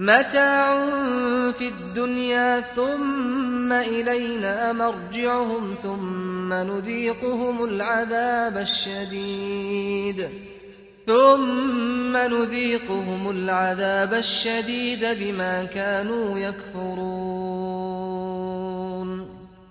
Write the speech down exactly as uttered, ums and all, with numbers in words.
متاع في الدنيا ثم إلينا مرجعهم ثم نذيقهم العذاب الشديد ثم نذيقهم العذاب الشديد بما كانوا يكفرون